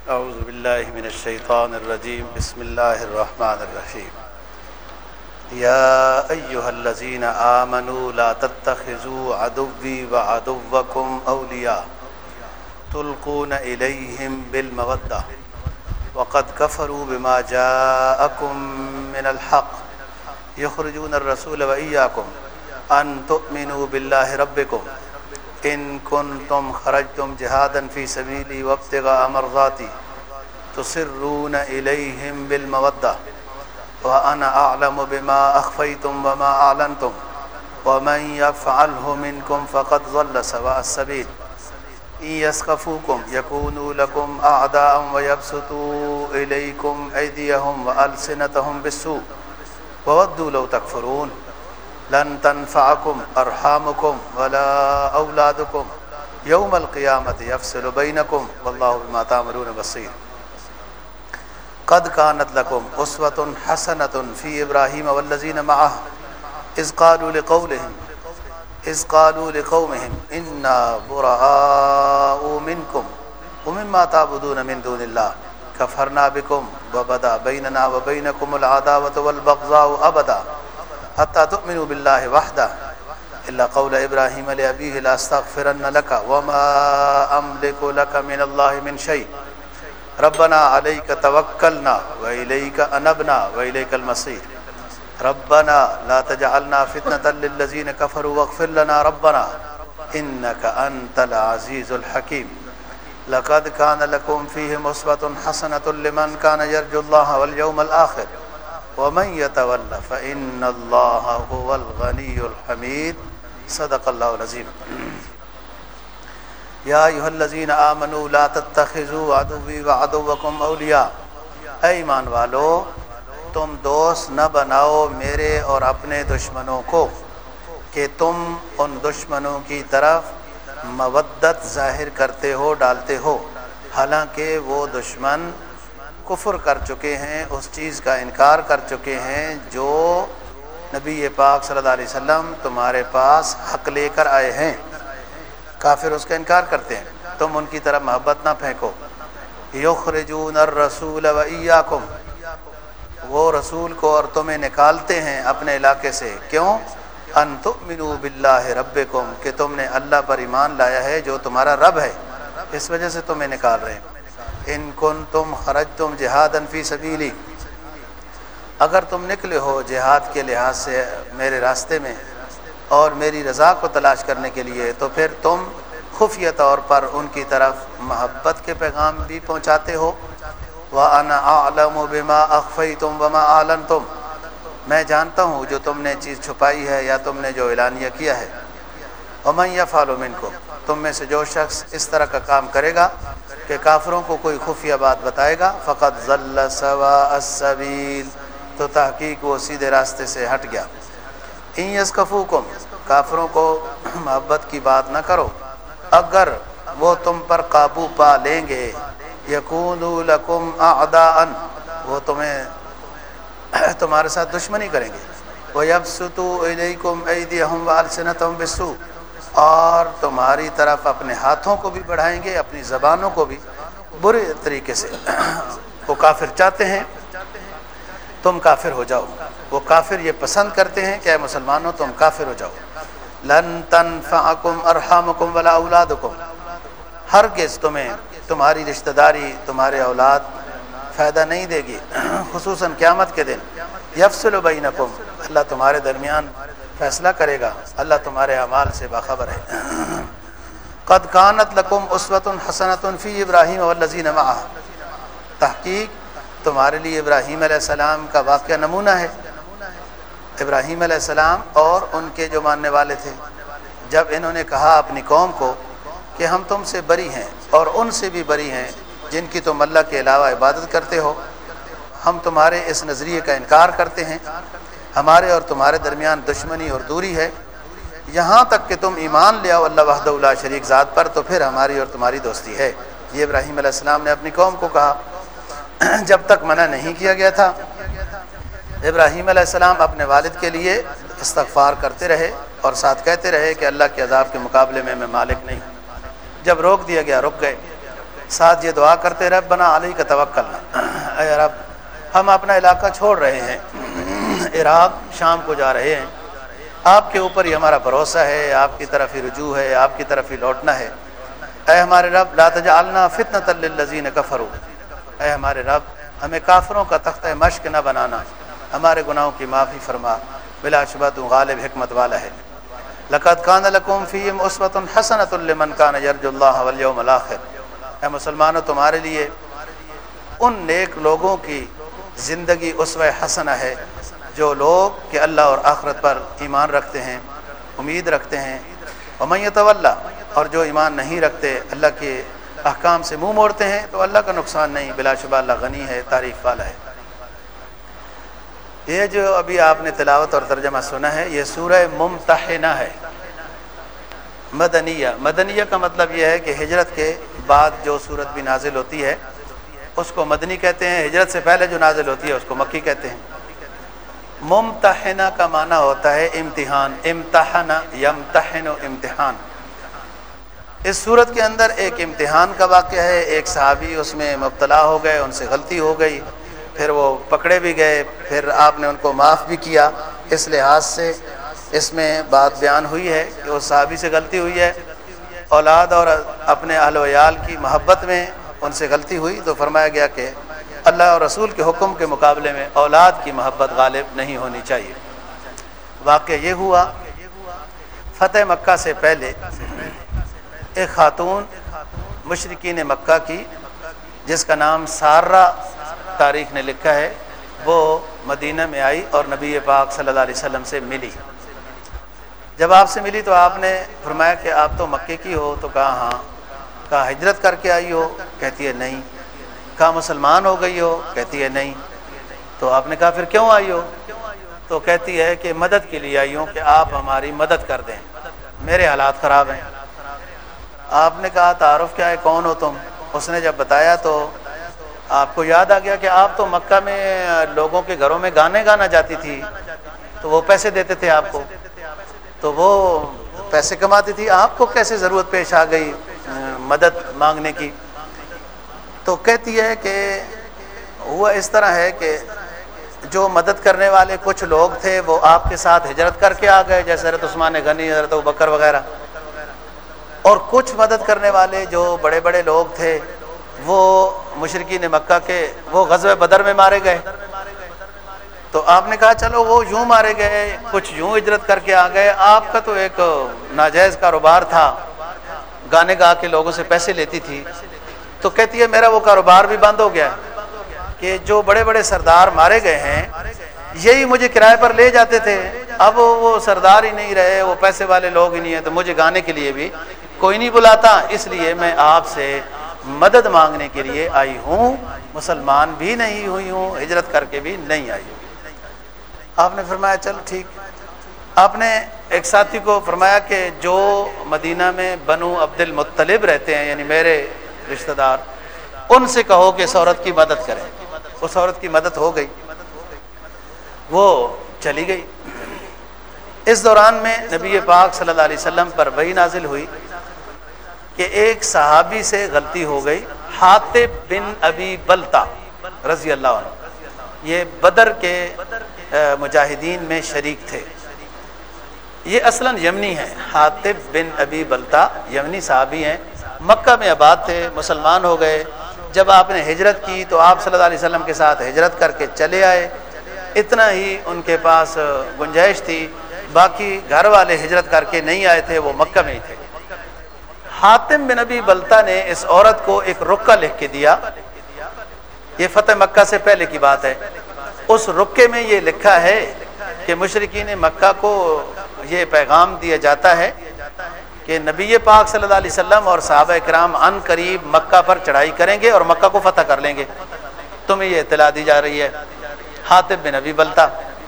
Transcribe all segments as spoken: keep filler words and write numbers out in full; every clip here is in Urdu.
اعوذ باللہ من الشیطان الرجیم بسم اللہ الرحمن الرحیم یا ایہا الذین آمنوا لا تتخذوا عدوی وعدوکم اولیاء تلقون الیہم بالمودہ وقد کفروا بما جاءکم من الحق یخرجون الرسول وإیاکم ان تؤمنوا باللہ ربکم ان کنتم خرجتم جہادا فی سبیلی وابتغاء مرضاتی تسرون الیہم بالمودہ وانا اعلم بما اخفیتم وما اعلنتم ومن یفعلہ منکم فقد ضل سواء السبیل ان یثقفوکم یکونوا لکم اعداء ویبسطوا الیکم ایدیہم والسنتہم بالسوء وودوا لو تکفرون لن تنفعکم ارحامکم ولا اولادکم یوم القیامت یفصل بینکم واللہ بما تعملون بصیر قد کانت لکم اسوۃ حسنۃ فی ابراہیم والذین معہ اذ قالوا لقومہم اذ قالوا لقومہم انا براء منکم ومما تعبدون من دون اللہ کفرنا بکم وبدا بیننا وبینکم العداوۃ والبغضاء ابدا حتی تؤمنوا باللہ وحدہ الا قول ابراہیم لابیہ لاستغفرن لک وما املک لک من اللہ من شیء ربنا علیک توکلنا والیک انبنا والیک المصیر ربنا لا تجعلنا فتنة للذین کفروا واغفر لنا ربنا انک انت العزیز الحکیم لقد کان لکم فیہم اسوۃ حسنۃ لمن کان یرجو اللہ والیوم الآخر ومن یتول فإن اللہ هو الغنی الحمید صدق اللہ العظیم یا ایھا الذین آمنوا لا تتخذوا عدوی وعدوکم اولیاء اے ایمان والو تم دوست نہ بناؤ میرے اور اپنے دشمنوں کو کہ تم ان دشمنوں کی طرف مودت ظاہر کرتے ہو ڈالتے ہو حالانکہ وہ دشمن کفر کر چکے ہیں اس چیز کا انکار کر چکے ہیں جو نبی پاک صلی اللہ علیہ وسلم تمہارے پاس حق لے کر آئے ہیں کافر اس کا انکار کرتے ہیں تم ان کی طرف محبت نہ پھینکو یخرجون الرسول وإیاکم وہ رسول کو اور تمہیں نکالتے ہیں اپنے علاقے سے کیوں ان تؤمنوا باللہ ربکم کہ تم نے اللہ پر ایمان لایا ہے جو تمہارا رب ہے اس وجہ سے تمہیں نکال رہے ہیں ان کنتم خرجتم جہادا فی سبیلی اگر تم نکلے ہو جہاد کے لحاظ سے میرے راستے میں اور میری رضا کو تلاش کرنے کے لیے تو پھر تم خفیہ طور پر ان کی طرف محبت کے پیغام بھی پہنچاتے ہو وَأَنَا أَعْلَمُ بِمَا أَخْفَيْتُمْ وَمَا أَعْلَنْتُمْ میں جانتا ہوں جو تم نے چیز چھپائی ہے یا تم نے جو اعلانیہ کیا ہے وَمَنْ يَفْعَلُ مِنْكُمْ تم میں سے جو شخص اس طرح کا کام کرے گا کہ کافروں کو کوئی خفیہ بات بتائے گا فقط ضل سواء السبیل تو تحقیق وہ سیدھے راستے سے ہٹ گیا ان یثقفوکم کافروں کو محبت کی بات نہ کرو اگر وہ تم پر قابو پا لیں گے یکونوا لکم اعداء وہ تمہیں تمہارے ساتھ دشمنی کریں گے ویبسطوا الیکم ایدیہم والسنتہم بالسوء اور تمہاری طرف اپنے ہاتھوں کو بھی بڑھائیں گے اپنی زبانوں کو بھی برے طریقے سے وہ کافر چاہتے ہیں تم کافر ہو جاؤ وہ کافر یہ پسند کرتے ہیں کہ اے مسلمانوں تم کافر ہو جاؤ لن تنفعکم ارحامکم ولا اولادکم ہرگز تمہیں تمہاری رشتہ داری تمہارے اولاد فائدہ نہیں دے گی خصوصاً قیامت کے دن یفصل بینکم اللہ تمہارے درمیان فیصلہ کرے گا اللہ تمہارے اعمال سے باخبر ہے قد کانت لکم اسوۃ حسنۃ فی ابراہیم والذین معہ تحقیق تمہارے لیے ابراہیم علیہ السلام کا واقعہ نمونہ ہے ابراہیم علیہ السلام اور ان کے جو ماننے والے تھے جب انہوں نے کہا اپنی قوم کو کہ ہم تم سے بری ہیں اور ان سے بھی بری ہیں جن کی تم اللہ کے علاوہ عبادت کرتے ہو ہم تمہارے اس نظریے کا انکار کرتے ہیں ہمارے اور تمہارے درمیان دشمنی اور دوری ہے یہاں تک کہ تم ایمان لے آؤ اللہ وحدہ لا شریک ذات پر تو پھر ہماری اور تمہاری دوستی ہے یہ ابراہیم علیہ السلام نے اپنی قوم کو کہا جب تک منع نہیں کیا گیا تھا ابراہیم علیہ السلام اپنے والد کے لیے استغفار کرتے رہے اور ساتھ کہتے رہے کہ اللہ کے عذاب کے مقابلے میں میں مالک نہیں ہوں جب روک دیا گیا رک گئے ساتھ یہ دعا کرتے ربنا علیک توکلنا، اے رب ہم اپنا علاقہ چھوڑ رہے ہیں، عراق شام کو جا رہے ہیں، آپ کے اوپر ہی ہمارا بھروسہ ہے، آپ کی طرف ہی رجوع ہے، آپ کی طرف ہی لوٹنا ہے۔ اے ہمارے رب لا تجعلنا فتنۃ للذین کفروا، اے ہمارے رب ہمیں کافروں کا تختہ مشق نہ بنانا، ہمارے گناہوں کی معافی فرما، بلا شبہ تو غالب حکمت والا ہے۔ لقد کان لکم فیہم اسوۃ حسنۃ لمن کان یرجو اللہ والیوم الآخر، اے مسلمانوں تمہارے لیے ان نیک لوگوں کی زندگی اسوہ حسنہ ہے جو لوگ کہ اللہ اور آخرت پر ایمان رکھتے ہیں، امید رکھتے ہیں۔ ومن یتولی، اور جو ایمان نہیں رکھتے، اللہ کے احکام سے منہ موڑتے ہیں، تو اللہ کا نقصان نہیں، بلا شبہ اللہ غنی ہے، تعریف والا ہے۔ یہ جو ابھی آپ نے تلاوت اور ترجمہ سنا ہے، یہ سورہ ممتحنہ ہے، مدنیہ۔ مدنیہ کا مطلب یہ ہے کہ ہجرت کے بعد جو صورت بھی نازل ہوتی ہے اس کو مدنی کہتے ہیں، ہجرت سے پہلے جو نازل ہوتی ہے اس کو مکی کہتے ہیں۔ ممتحنہ کا معنی ہوتا ہے امتحان، امتحن یمتحن امتحان۔ اس صورت کے اندر ایک امتحان کا واقعہ ہے، ایک صحابی اس میں مبتلا ہو گئے، ان سے غلطی ہو گئی، پھر وہ پکڑے بھی گئے، پھر آپ نے ان کو معاف بھی کیا۔ اس لحاظ سے اس میں بات بیان ہوئی ہے کہ اس صحابی سے غلطی ہوئی ہے، اولاد اور اپنے اہل و عیال کی محبت میں ان سے غلطی ہوئی، تو فرمایا گیا کہ اللہ اور رسول کے حکم کے مقابلے میں اولاد کی محبت غالب نہیں ہونی چاہیے۔ واقعہ یہ ہوا، فتح مکہ سے پہلے ایک خاتون مشرکین مکہ کی جس کا نام سارہ تاریخ نے لکھا ہے، وہ مدینہ میں آئی اور نبی پاک صلی اللہ علیہ وسلم سے ملی۔ جب آپ سے ملی تو آپ نے فرمایا کہ آپ تو مکے کی ہو، تو کہا ہاں۔ کہا ہجرت کر کے آئی ہو؟ کہتی ہے نہیں۔ کہا مسلمان ہو گئی ہو؟ کہتی ہے نہیں۔ تو آپ نے کہا پھر کیوں آئی ہو؟ تو کہتی ہے کہ مدد کے لیے آئی ہوں، کہ آپ ہماری مدد کر دیں، میرے حالات خراب ہیں۔ آپ نے کہا تعارف کیا ہے، کون ہو تم؟ اس نے جب بتایا تو آپ کو یاد آ گیا کہ آپ تو مکہ میں لوگوں کے گھروں میں گانے گانا جاتی تھی، تو وہ پیسے دیتے تھے آپ کو، تو وہ پیسے کماتی تھی، آپ کو کیسے ضرورت پیش آ گئی مدد مانگنے کی؟ تو کہتی ہے کہ ہوا اس طرح ہے کہ جو مدد کرنے والے کچھ لوگ تھے وہ آپ کے ساتھ ہجرت کر کے آ گئے، جیسے حضرت عثمان غنی، حضرت ابوبکر وغیرہ، اور کچھ مدد کرنے والے جو بڑے بڑے لوگ تھے وہ مشرکین مکہ کے وہ غزوہ بدر میں مارے گئے۔ تو آپ نے کہا چلو وہ یوں مارے گئے، کچھ یوں ہجرت کر کے آ گئے، آپ کا تو ایک ناجائز کاروبار تھا، گانے گا کے لوگوں سے پیسے لیتی تھی۔ تو کہتی ہے میرا وہ کاروبار بھی بند ہو گیا کہ جو بڑے بڑے سردار مارے گئے ہیں یہی مجھے کرائے پر لے جاتے تھے، اب وہ سردار ہی نہیں رہے، وہ پیسے والے لوگ ہی نہیں ہیں، تو مجھے گانے کے لیے بھی کوئی نہیں بلاتا، اس لیے میں آپ سے مدد مانگنے کے لیے آئی ہوں، مسلمان بھی نہیں ہوئی ہوں، ہجرت کر کے بھی نہیں آئی ہوں۔ آپ نے فرمایا چلو ٹھیک۔ آپ نے ایک ساتھی کو فرمایا کہ جو مدینہ میں بنو عبد المطلب رہتے ہیں، یعنی میرے رشتہ دار، ان سے کہو کہ اس عورت کی مدد کریں۔ اس عورت کی مدد ہو گئی، وہ چلی گئی۔ اس دوران میں نبی پاک صلی اللہ علیہ وسلم پر وحی نازل ہوئی کہ ایک صحابی سے غلطی ہو گئی، حاطب بن ابی بلتا رضی اللہ عنہ، یہ بدر کے مجاہدین میں شریک تھے۔ یہ اصلاً یمنی ہیں، حاطب بن ابی بلتا یمنی صحابی ہیں، مکہ میں آباد تھے، مسلمان ہو گئے۔ جب آپ نے ہجرت کی تو آپ صلی اللہ علیہ وسلم کے ساتھ ہجرت کر کے چلے آئے، اتنا ہی ان کے پاس گنجائش تھی، باقی گھر والے ہجرت کر کے نہیں آئے تھے، وہ مکہ میں ہی تھے۔ حاتم بن ابی بلتا نے اس عورت کو ایک رکہ لکھ کے دیا، یہ فتح مکہ سے پہلے کی بات ہے۔ اس رکے میں یہ لکھا ہے کہ مشرکین مکہ کو یہ پیغام دیا جاتا ہے کہ نبی پاک صلی اللہ علیہ وسلم اور صحابہ کرام ان قریب مکہ پر چڑھائی کریں گے اور مکہ کو فتح کر لیں گے، تمہیں یہ اطلاع دی جا رہی ہے۔ حاتب بن ابی بلتا،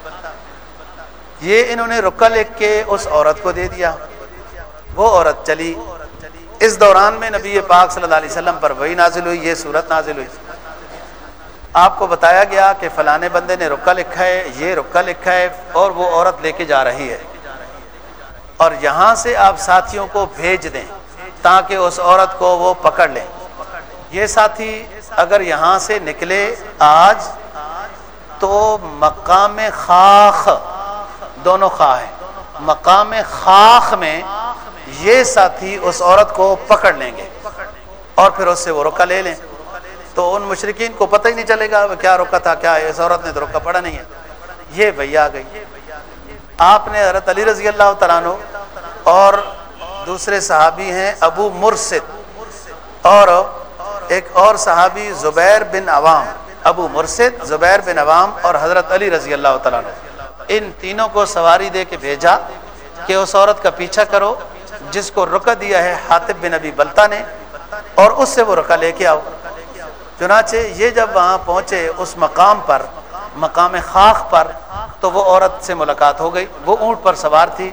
یہ انہوں نے رکہ لکھ کے اس عورت کو دے دیا، وہ عورت چلی۔ اس دوران میں نبی پاک صلی اللہ علیہ وسلم پر وحی نازل ہوئی، یہ سورت نازل ہوئی۔ آپ کو بتایا گیا کہ فلانے بندے نے رکہ لکھا ہے، یہ رکہ لکھا ہے، اور وہ عورت لے کے جا رہی ہے، اور یہاں سے آپ ساتھیوں کو بھیج دیں تاکہ اس عورت کو وہ پکڑ لیں۔ یہ ساتھی اگر یہاں سے نکلے آج تو مقام خاخ، دونوں خواہ ہیں، مقام خاخ میں یہ ساتھی اس عورت کو پکڑ لیں گے اور پھر اس سے وہ رکا لے لیں، تو ان مشرکین کو پتہ ہی نہیں چلے گا کیا رکا تھا، کیا اس عورت نے تو رکا پڑا نہیں ہے۔ یہ وہی آ گئی۔ آپ نے حضرت علی رضی اللہ تعالیٰ عنہ اور دوسرے صحابی ہیں ابو مرسد اور ایک اور صحابی زبیر بن عوام، ابو مرسد، زبیر بن عوام اور حضرت علی رضی اللہ تعالیٰ عنہ، ان تینوں کو سواری دے کے بھیجا کہ اس عورت کا پیچھا کرو جس کو رکا دیا ہے حاطب بن ابی بلتہ نے، اور اس سے وہ رکا لے کے آؤ۔ چنانچہ یہ جب وہاں پہنچے اس مقام پر، مقام خاخ پر، تو وہ عورت سے ملاقات ہو گئی۔ وہ اونٹ پر سوار تھی،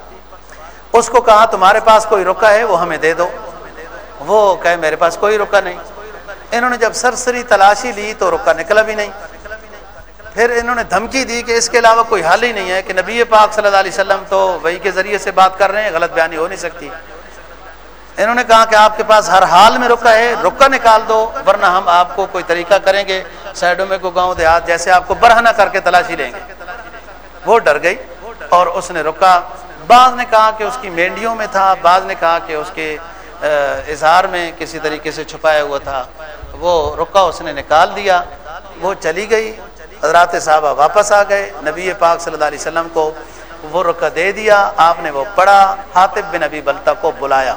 اس کو کہا تمہارے پاس کوئی رکا ہے وہ ہمیں دے دو، وہ کہے میرے پاس کوئی رکا نہیں۔ انہوں نے جب سرسری تلاشی لی تو رکا نکلا بھی نہیں۔ پھر انہوں نے دھمکی دی کہ اس کے علاوہ کوئی حل ہی نہیں ہے، کہ نبی پاک صلی اللہ علیہ وسلم تو وحی کے ذریعے سے بات کر رہے ہیں، غلط بیانی ہو نہیں سکتی۔ انہوں نے کہا کہ آپ کے پاس ہر حال میں رکا ہے، رکا نکال دو ورنہ ہم آپ کو کوئی طریقہ کریں گے، سائڈوں میں کوئی گاؤں دیہات جیسے آپ کو برہنہ کر کے تلاشی لیں گے۔ وہ ڈر گئی اور اس نے رکا، بعض نے کہا کہ اس کی مینڈیوں میں تھا، بعض نے کہا کہ اس کے اظہار میں کسی طریقے سے چھپایا ہوا تھا، وہ رکا اس نے نکال دیا۔ وہ چلی گئی، حضرات صحابہ واپس آ گئے، نبی پاک صلی اللہ علیہ وسلم کو وہ رکا دے دیا، آپ نے وہ پڑھا، حاطب بن ابی بلتہ کو بلایا۔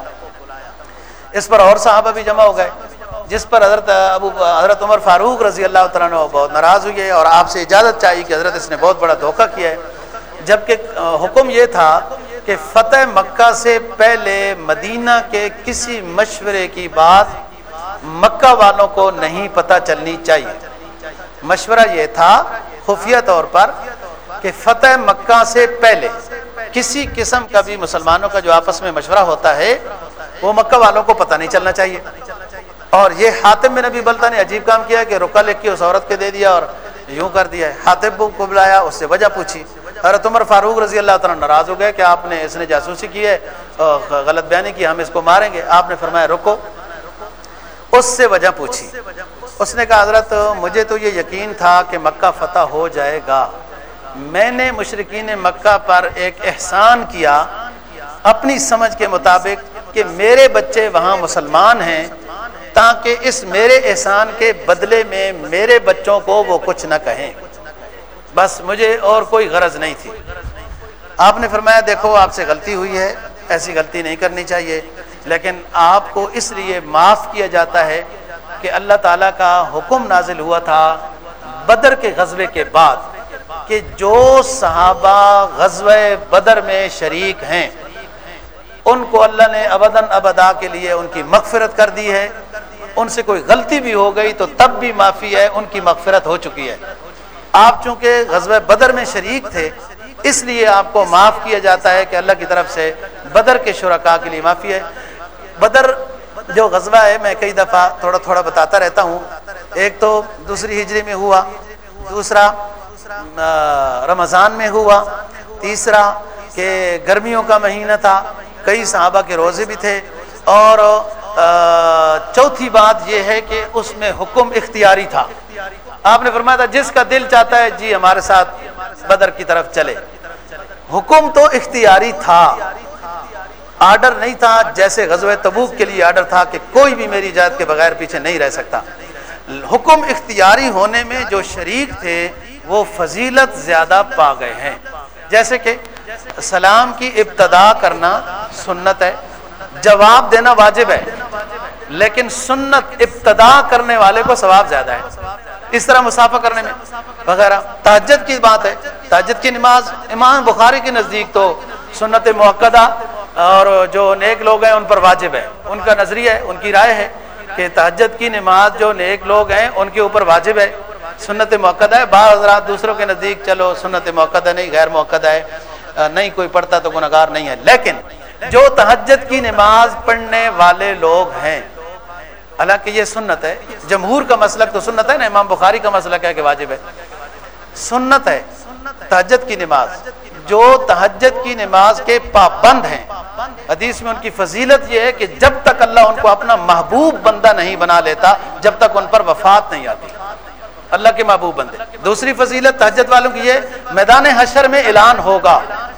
اس پر اور صحابہ بھی جمع ہو گئے، جس پر حضرت ابو حضرت عمر فاروق رضی اللہ تعالیٰ عنہ بہت ناراض ہوئے اور آپ سے اجازت چاہیے کہ حضرت اس نے بہت بڑا دھوکہ کیا ہے، جبکہ حکم یہ تھا کہ فتح مکہ سے پہلے مدینہ کے کسی مشورے کی بات مکہ والوں کو نہیں پتہ چلنی چاہیے۔ مشورہ یہ تھا خفیہ طور پر کہ فتح مکہ سے پہلے کسی قسم کا بھی مسلمانوں کا جو آپس میں مشورہ ہوتا ہے وہ مکہ والوں کو پتہ نہیں چلنا چاہیے۔ اور یہ حاتم بن ابی بلتہ نے عجیب کام کیا کہ رکا لکھ کے اس عورت کے دے دیا اور یوں کر دیا ہے۔ حاتم کو بلایا، اس سے وجہ پوچھی، حضرت عمر فاروق رضی اللہ تعالیٰ ناراض ہو گئے کہ آپ نے اس نے جاسوسی کی ہے، غلط بیانی کی، ہم اس کو ماریں گے۔ آپ نے فرمایا رکو، اس سے وجہ پوچھی۔ اس نے کہا حضرت مجھے تو یہ یقین تھا کہ مکہ فتح ہو جائے گا، میں نے مشرکین مکہ پر ایک احسان کیا اپنی سمجھ کے مطابق کہ میرے بچے وہاں مسلمان ہیں، تاکہ اس میرے احسان کے بدلے میں میرے بچوں کو وہ کچھ نہ کہیں، بس مجھے اور کوئی غرض نہیں تھی۔ آپ نے فرمایا دیکھو آپ سے غلطی ہوئی ہے، ایسی غلطی نہیں کرنی چاہیے، لیکن آپ کو اس لیے معاف کیا جاتا ہے کہ اللہ تعالیٰ کا حکم نازل ہوا تھا بدر کے غزوے کے بعد کہ جو صحابہ غزوہ بدر میں شریک ہیں ان کو اللہ نے ابداً ابدا کے لیے ان کی مغفرت کر دی ہے، ان سے کوئی غلطی بھی ہو گئی تو تب بھی معافی ہے، ان کی مغفرت ہو چکی ہے۔ آپ چونکہ غزوہ بدر میں شریک تھے اس لیے آپ کو معاف کیا جاتا ہے کہ اللہ کی طرف سے بدر کے شرکاء کے لیے معافی ہے۔ بدر جو غزوہ ہے میں کئی دفعہ تھوڑا تھوڑا بتاتا رہتا ہوں، ایک تو دوسری ہجری میں ہوا، دوسرا رمضان میں ہوا، تیسرا کہ گرمیوں کا مہینہ تھا، کئی صحابہ کے روزے بھی تھے، اور چوتھی بات یہ ہے کہ اس میں حکم اختیاری تھا۔ آپ نے فرمایا تھا جس کا دل چاہتا ہے جی ہمارے ساتھ بدر کی طرف چلے، حکم تو اختیاری تھا، آرڈر نہیں تھا جیسے غزوہ تبوک کے لیے آرڈر تھا کہ کوئی بھی میری اجازت کے بغیر پیچھے نہیں رہ سکتا۔ حکم اختیاری ہونے میں جو شریک تھے وہ فضیلت زیادہ پا گئے ہیں، جیسے کہ سلام کی ابتدا کرنا سنت ہے، جواب دینا واجب ہے، لیکن سنت ابتدا کرنے والے کو ثواب زیادہ ہے۔ اس طرح مسافہ کرنے میں وغیرہ۔ تہجد کی بات ہے، تہجد کی نماز امام بخاری کے نزدیک تو سنت موقدہ، اور جو نیک لوگ ہیں ان پر واجب ہے، ان کا نظریہ ہے، ان کی رائے ہے کہ تہجد کی نماز جو نیک لوگ ہیں ان کے اوپر واجب ہے، سنت موقدہ ہے۔ بعض حضرات دوسروں کے نزدیک چلو سنت موقدہ نہیں، غیر موقدہ ہے، نہیں کوئی پڑھتا تو گنہگار نہیں ہے، لیکن جو تہجد کی نماز پڑھنے والے لوگ ہیں، حالانکہ یہ سنت ہے، جمہور کا مسلک تو سنت ہے نا، امام بخاری کا مسلک ہے کہ واجب ہے، سنت ہے تہجد کی نماز۔ جو تہجد کی نماز کے پابند ہیں، حدیث میں ان کی فضیلت یہ ہے کہ جب تک اللہ ان کو اپنا محبوب بندہ نہیں بنا لیتا جب تک ان پر وفات نہیں آتی، اللہ کے محبوب بندے۔ دوسری فضیلت تہجد والوں کی یہ میدان حشر میں اعلان ہوگا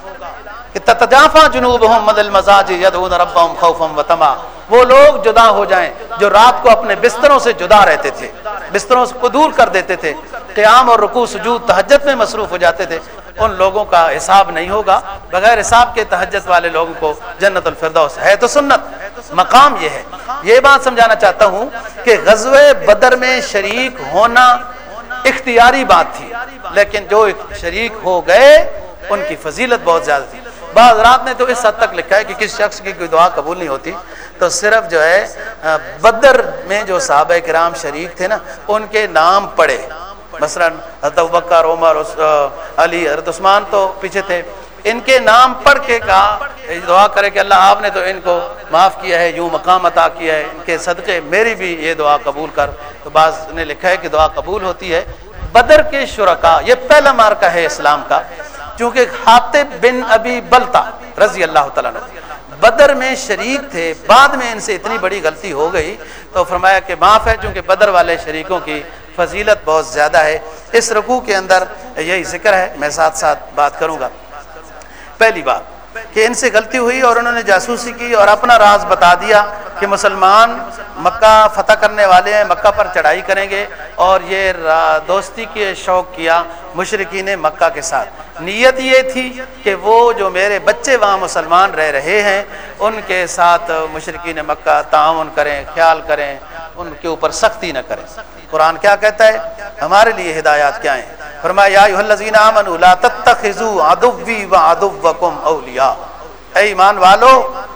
کہ تتجافا جنوبہم عن المضاجع یدعون ربہم خوفا وطمعا، وہ لوگ جدا ہو جائیں جو رات کو اپنے بستروں سے جدا رہتے تھے، بستروں کو دور کر دیتے تھے، قیام اور رکوع سجود تہجد میں مصروف ہو جاتے تھے، ان لوگوں کا حساب نہیں ہوگا، بغیر حساب کے تہجد والے لوگوں کو جنت الفردوس ہے۔ تو سنت مقام یہ ہے۔ یہ بات سمجھانا چاہتا ہوں کہ غزوہ بدر میں شریک ہونا اختیاری بات تھی، لیکن جو شریک ہو گئے ان کی فضیلت بہت زیادہ تھی۔ بعض رات نے تو اس حد تک لکھا ہے کہ کس شخص کی کوئی دعا قبول نہیں ہوتی تو صرف جو ہے بدر میں جو صحابہ کرام شریک تھے نا ان کے نام پڑھے، مثلا حضرت ابوبکر، عمر، علی، حضرت عثمان تو پیچھے تھے، ان کے نام پڑھ کے کہا دعا کرے کہ اللہ آپ نے تو ان کو معاف کیا ہے، یوں مقام عطا کیا ہے، ان کے صدقے میری بھی یہ دعا قبول کر۔ تو بعض نے لکھا ہے کہ دعا قبول ہوتی ہے۔ بدر کے شرکا، یہ پہلا مارکہ ہے اسلام کا، چونکہ حاطب بن ابی بلتا رضی اللہ تعالیٰ عنہ بدر میں شریک تھے، بعد میں ان سے اتنی بڑی غلطی ہو گئی تو فرمایا کہ معاف ہے، چونکہ بدر والے شریکوں کی فضیلت بہت زیادہ ہے۔ اس رکوع کے اندر یہی ذکر ہے، میں ساتھ ساتھ بات کروں گا۔ پہلی بات کہ ان سے غلطی ہوئی اور انہوں نے جاسوسی کی اور اپنا راز بتا دیا کہ مسلمان مکہ فتح کرنے والے ہیں، مکہ پر چڑھائی کریں گے، اور یہ دوستی کے شوق کیا مشرکین مکہ کے ساتھ۔ نیت یہ تھی کہ وہ جو میرے بچے وہاں مسلمان رہ رہے ہیں ان کے ساتھ مشرکین مکہ تعاون کریں، خیال کریں، ان کے اوپر سختی نہ کریں۔ قرآن کیا کہتا ہے، ہمارے لیے ہدایات کیا ہیں؟ فرمایا یا ایھا الذین آمنوا لا تتخذوا عدوی وعدوکم اولیاء، اے ایمان والو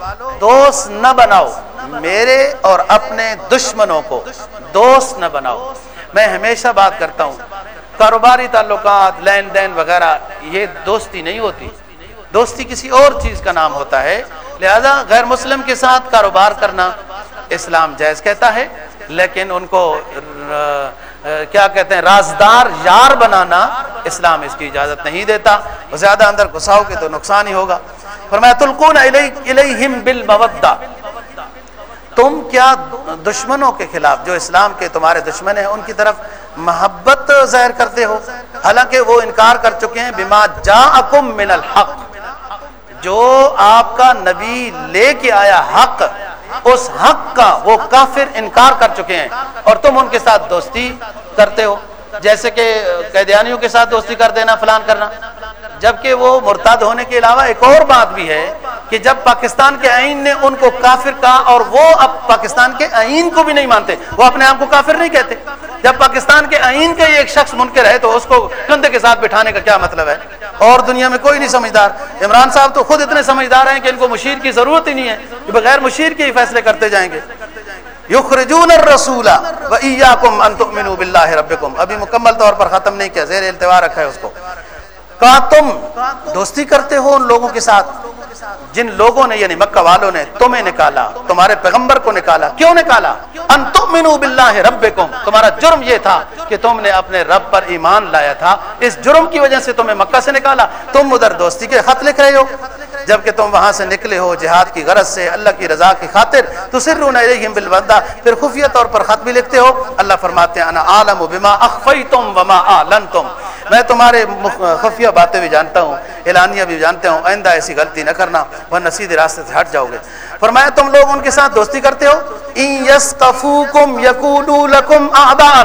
دوست نہ بناؤ میرے اور اپنے دشمنوں کو دوست نہ بناؤ۔ میں ہمیشہ بات کرتا ہوں کاروباری تعلقات، لین دین وغیرہ یہ دوستی نہیں ہوتی، دوستی کسی اور چیز کا نام ہوتا ہے۔ لہذا غیر مسلم کے ساتھ کاروبار کرنا اسلام جائز کہتا ہے، لیکن ان کو کیا کہتے ہیں رازدار یار بنانا اسلام اس کی اجازت نہیں دیتا، زیادہ اندر گھساؤ کے تو نقصان ہی ہوگا۔ فرمایا تلقون الیہم بالمودہ، تم کیا دشمنوں کے خلاف جو اسلام کے تمہارے دشمن ہیں ان کی طرف محبت ظاہر کرتے ہو، حالانکہ وہ انکار کر چکے ہیں بما جاءکم من الحق، جو آپ کا نبی لے کے آیا حق، اس حق کا وہ کافر انکار کر چکے ہیں اور تم ان کے ساتھ دوستی کرتے ہو، جیسے کہ قیدیانیوں کے ساتھ دوستی کر دینا، فلان کرنا۔ جبکہ وہ مرتد ہونے کے علاوہ ایک اور بات بھی ہے کہ جب پاکستان کے آئین نے ان کو کافر کہا اور وہ اب پاکستان کے آئین کو بھی نہیں مانتے، وہ اپنے آپ کو کافر نہیں کہتے۔ جب پاکستان کے آئین کا یہ ایک شخص منکر ہے تو اس کو کندھے کے ساتھ بٹھانے کا کیا مطلب ہے؟ اور دنیا میں کوئی نہیں سمجھدار۔ عمران صاحب تو خود اتنے سمجھدار ہیں کہ ان کو مشیر کی ضرورت ہی نہیں ہے، کہ بغیر مشیر کے ہی فیصلے کرتے جائیں گے۔ یخرجون الرسول وایاکم ان تؤمنوا باللہ ربکم، ابھی مکمل طور پر ختم نہیں کیا، زیر التوا رکھا ہے اس کو۔ کہا تم دوستی کرتے ہو ان لوگوں کے ساتھ جن لوگوں نے یعنی مکہ والوں نے تمہیں نکالا، تمہارے پیغمبر کو نکالا۔ کیوں نکالا؟ ان تؤمنوا باللہ ربکم، تمہارا جرم یہ تھا کہ تم نے اپنے رب پر ایمان لایا تھا، اس جرم کی وجہ سے تمہیں مکہ سے نکالا۔ تم ادھر دوستی کے خط لکھ رہے ہو جبکہ تم وہاں سے نکلے ہو جہاد کی غرض سے، اللہ کی رضا کی خاطر۔ تسرون الیہم بالمودہ، پھر خفیہ طور پر خط بھی لکھتے ہو۔ اللہ فرماتے ہیں انا عالم بما اخفیتم وما اعلنتم، میں تمہارے خفیہ باتیں بھی جانتا ہوں، اعلانیہ بھی جانتا ہوں، آئندہ ایسی غلطی نہ کرنا ورنہ سیدھے راستے سے ہٹ جاؤ گے۔ فرمایا تم لوگ ان کے ساتھ دوستی کرتے ہو۔ ان یثقفوکم یکونوا لکم اعداء،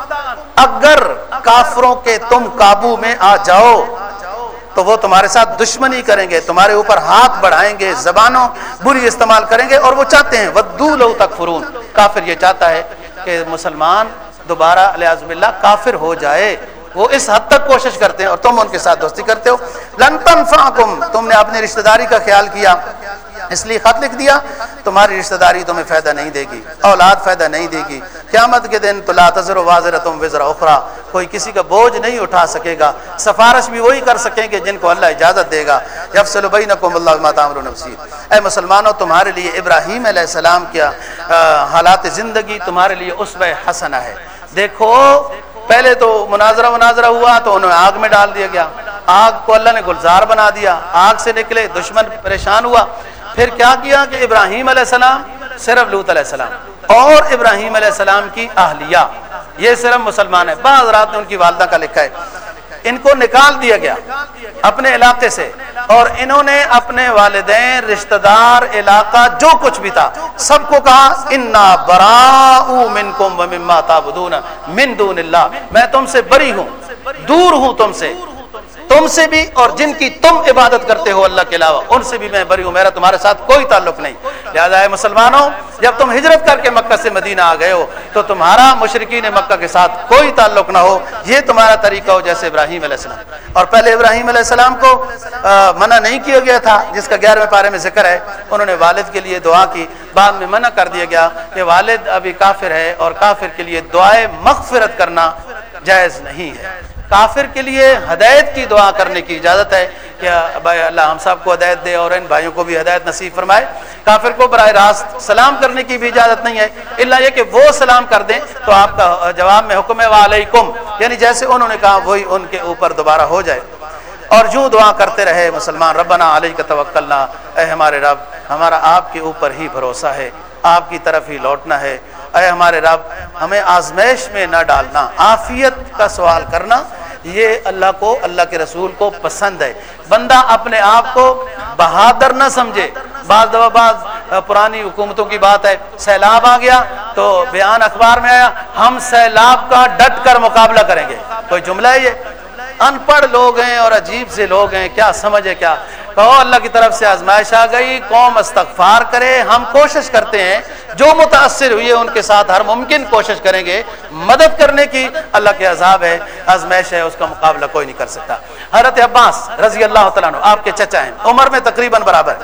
اگر کافروں کے تم قابو میں آ جاؤ تو وہ تمہارے ساتھ دشمنی کریں گے، تمہارے اوپر ہاتھ بڑھائیں گے، زبانوں بری استعمال کریں گے، اور وہ چاہتے ہیں ودوا لو تکفرون، کافر یہ چاہتا ہے کہ مسلمان دوبارہ علیہ باللہ کافر ہو جائے، وہ اس حد تک کوشش کرتے ہیں اور تم ان کے ساتھ دوستی کرتے ہو۔ لن تنفعکم، تم نے اپنی رشتہ داری کا خیال کیا اس لیے خط لکھ دیا، تمہاری رشتہ داری تمہیں فائدہ نہیں دے گی، اولاد فائدہ نہیں دے گی۔ قیامت کے دن تو لا تزر وازرۃ وزر اخری، کوئی کسی کا بوجھ نہیں اٹھا سکے گا، سفارش بھی وہی کر سکیں گے جن کو اللہ اجازت دے گا۔ یفصل بینکم اللہ بما تعملون بصیر، اے مسلمانوں تمہارے لیے ابراہیم علیہ السلام کیا حالات زندگی تمہارے لیے اسوہ حسنہ ہے۔ دیکھو پہلے تو مناظرہ مناظرہ ہوا تو انہیں آگ میں ڈال دیا گیا، آگ کو اللہ نے گلزار بنا دیا، آگ سے نکلے، دشمن پریشان ہوا، پھر کیا کیا کہ ابراہیم علیہ السلام صرف لوط علیہ السلام اور ابراہیم علیہ السلام کی اہلیہ یہ صرف مسلمان ہے. بعض رات نے ان کی والدہ کا لکھا ہے ان کو نکال دیا گیا اپنے علاقے سے اور انہوں نے اپنے والدین رشتہ دار علاقہ جو کچھ بھی تھا سب کو کہا انا براء منکم ومما تعبدون من دون اللہ, میں تم سے بری ہوں, دور ہوں تم سے, تم سے بھی اور جن کی تم عبادت کرتے ہو اللہ کے علاوہ ان سے بھی میں بری ہوں, میرا تمہارے ساتھ کوئی تعلق نہیں. لہذا اے مسلمانوں جب تم ہجرت کر کے مکہ سے مدینہ آ گئے ہو تو تمہارا مشرکین مکہ کے ساتھ کوئی تعلق نہ ہو, یہ تمہارا طریقہ ہو جیسے ابراہیم علیہ السلام. اور پہلے ابراہیم علیہ السلام کو منع نہیں کیا گیا تھا جس کا گیارہویں پارے میں ذکر ہے, انہوں نے والد کے لیے دعا کی, بعد میں منع کر دیا گیا کہ والد ابھی کافر ہے اور کافر کے لیے دعائے مغفرت کرنا جائز نہیں ہے. کافر کے لیے ہدایت کی دعا کرنے کی اجازت ہے کہ بھائی اللہ ہم سب کو ہدایت دے اور ان بھائیوں کو بھی ہدایت نصیب فرمائے. کافر کو براہ راست سلام کرنے کی بھی اجازت نہیں ہے الا یہ کہ وہ سلام کر دیں تو آپ کا جواب میں حکم ہے وعلیکم, یعنی جیسے انہوں نے کہا وہی ان کے اوپر دوبارہ ہو جائے. اور جو دعا کرتے رہے مسلمان, ربنا علیک توکلنا, اے ہمارے رب ہمارا آپ کے اوپر ہی بھروسہ ہے, آپ کی طرف ہی لوٹنا ہے, اے ہمارے رب ہمیں آزمائش میں نہ ڈالنا. عافیت کا سوال کرنا یہ اللہ کو اللہ کے رسول کو پسند ہے. بندہ اپنے آپ کو بہادر نہ سمجھے. بعض دفعہ بعض پرانی حکومتوں کی بات ہے, سیلاب آ گیا تو بیان اخبار میں آیا ہم سیلاب کا ڈٹ کر مقابلہ کریں گے. کوئی جملہ ہے یہ؟ ان پڑھ لوگ ہیں اور عجیب سے لوگ ہیں, کیا سمجھ ہے کیا؟ کہو اللہ کی طرف سے آزمائش آ گئی, قوم استغفار کرے. ہم کوشش کرتے ہیں جو متاثر ہوئی ہے ان کے ساتھ ہر ممکن کوشش کریں گے مدد کرنے کی. اللہ کے عذاب ہے, آزمائش ہے, اس کا مقابلہ کوئی نہیں کر سکتا. حضرت عباس رضی اللہ تعالیٰ عنہ آپ کے چچا ہیں, عمر میں تقریباً برابر,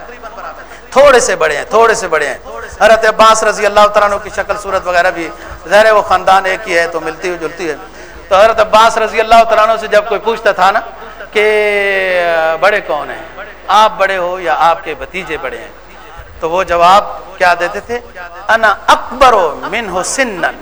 تھوڑے سے بڑے ہیں تھوڑے سے بڑے ہیں. حضرت عباس رضی اللہ تعالیٰ عنہ کی شکل صورت وغیرہ بھی ظاہر ہے وہ خاندان ایک ہی ہے تو ملتی ہوئی جلتی ہے. تو حضرت عباس رضی اللہ تعالیٰ عنہ سے جب کوئی پوچھتا تھا نا کہ بڑے کون ہیں, آپ بڑے ہو یا آپ کے بھتیجے بڑے ہیں, تو وہ جواب کیا دیتے تھے, انا اکبر منہ سنن,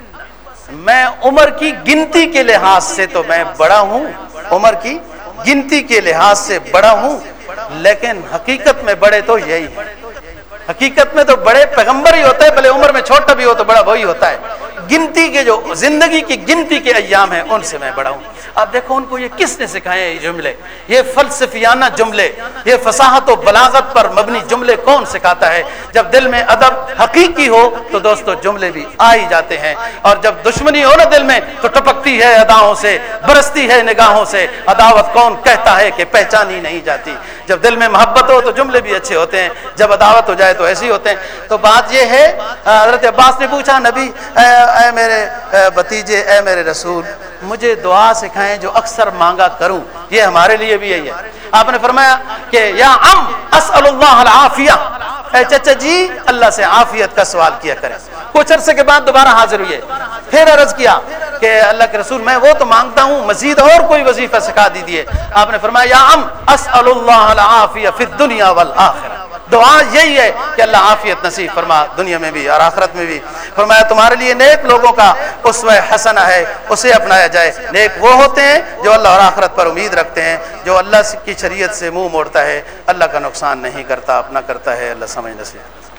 میں عمر کی گنتی کے لحاظ سے تو میں بڑا ہوں, عمر کی گنتی کے لحاظ سے بڑا ہوں, لیکن حقیقت میں بڑے تو یہی ہے. حقیقت میں تو بڑے پیغمبر ہی ہوتا ہے, بھلے عمر میں چھوٹا بھی ہو تو بڑا وہی ہوتا ہے. گنتی کے جو زندگی کی گنتی کے ایام ہیں ان سے میں بڑا ہوں. اب دیکھو ان کو یہ کس نے سکھائے یہ جملے, یہ فلسفیانہ جملے, یہ فصاحت و بلاغت پر مبنی جملے کون سکھاتا ہے؟ جب دل میں ادب حقیقی ہو تو دوستو جملے بھی آ ہی جاتے ہیں, اور جب دشمنی ہو نا دل میں تو ٹپکتی ہے اداؤں سے, برستی ہے نگاہوں سے. عداوت کون کہتا ہے کہ پہچانی نہیں جاتی. جب دل میں محبت ہو تو جملے بھی اچھے ہوتے ہیں, جب عداوت ہو جائے تو ایسے ہی ہوتے ہیں. تو بات یہ ہے, حضرت عباس نے پوچھا نبی اے, اے میرے بھتیجے, اے میرے رسول, مجھے دعا سکھائیں جو اکثر مانگا کروں. یہ ہمارے لیے بھی یہی ہے. آپ نے فرمایا کہ یا عم اسأل اللہ العافیہ, اے چچا جی اللہ سے عافیت کا سوال کیا کریں. کچھ عرصے کے بعد دوبارہ حاضر ہوئے, پھر عرض کیا کہ اللہ کے رسول میں وہ تو مانگتا ہوں, مزید اور کوئی وظیفہ سکھا دیجیے. آپ نے فرمایا یا عم اسأل اللہ العافیہ فی الدنیا والآخرہ, دعا یہی ہے کہ اللہ عافیت نصیب فرما دنیا میں بھی اور آخرت میں بھی. فرمایا تمہارے لیے نیک لوگوں کا اسوہ حسنہ ہے, اسے اپنایا جائے. نیک وہ ہوتے ہیں جو اللہ اور آخرت پر امید رکھتے ہیں, جو اللہ کی شریعت سے منہ موڑتا ہے اللہ کا نقصان نہیں کرتا, اپنا کرتا ہے. اللہ سمجھ نصیب.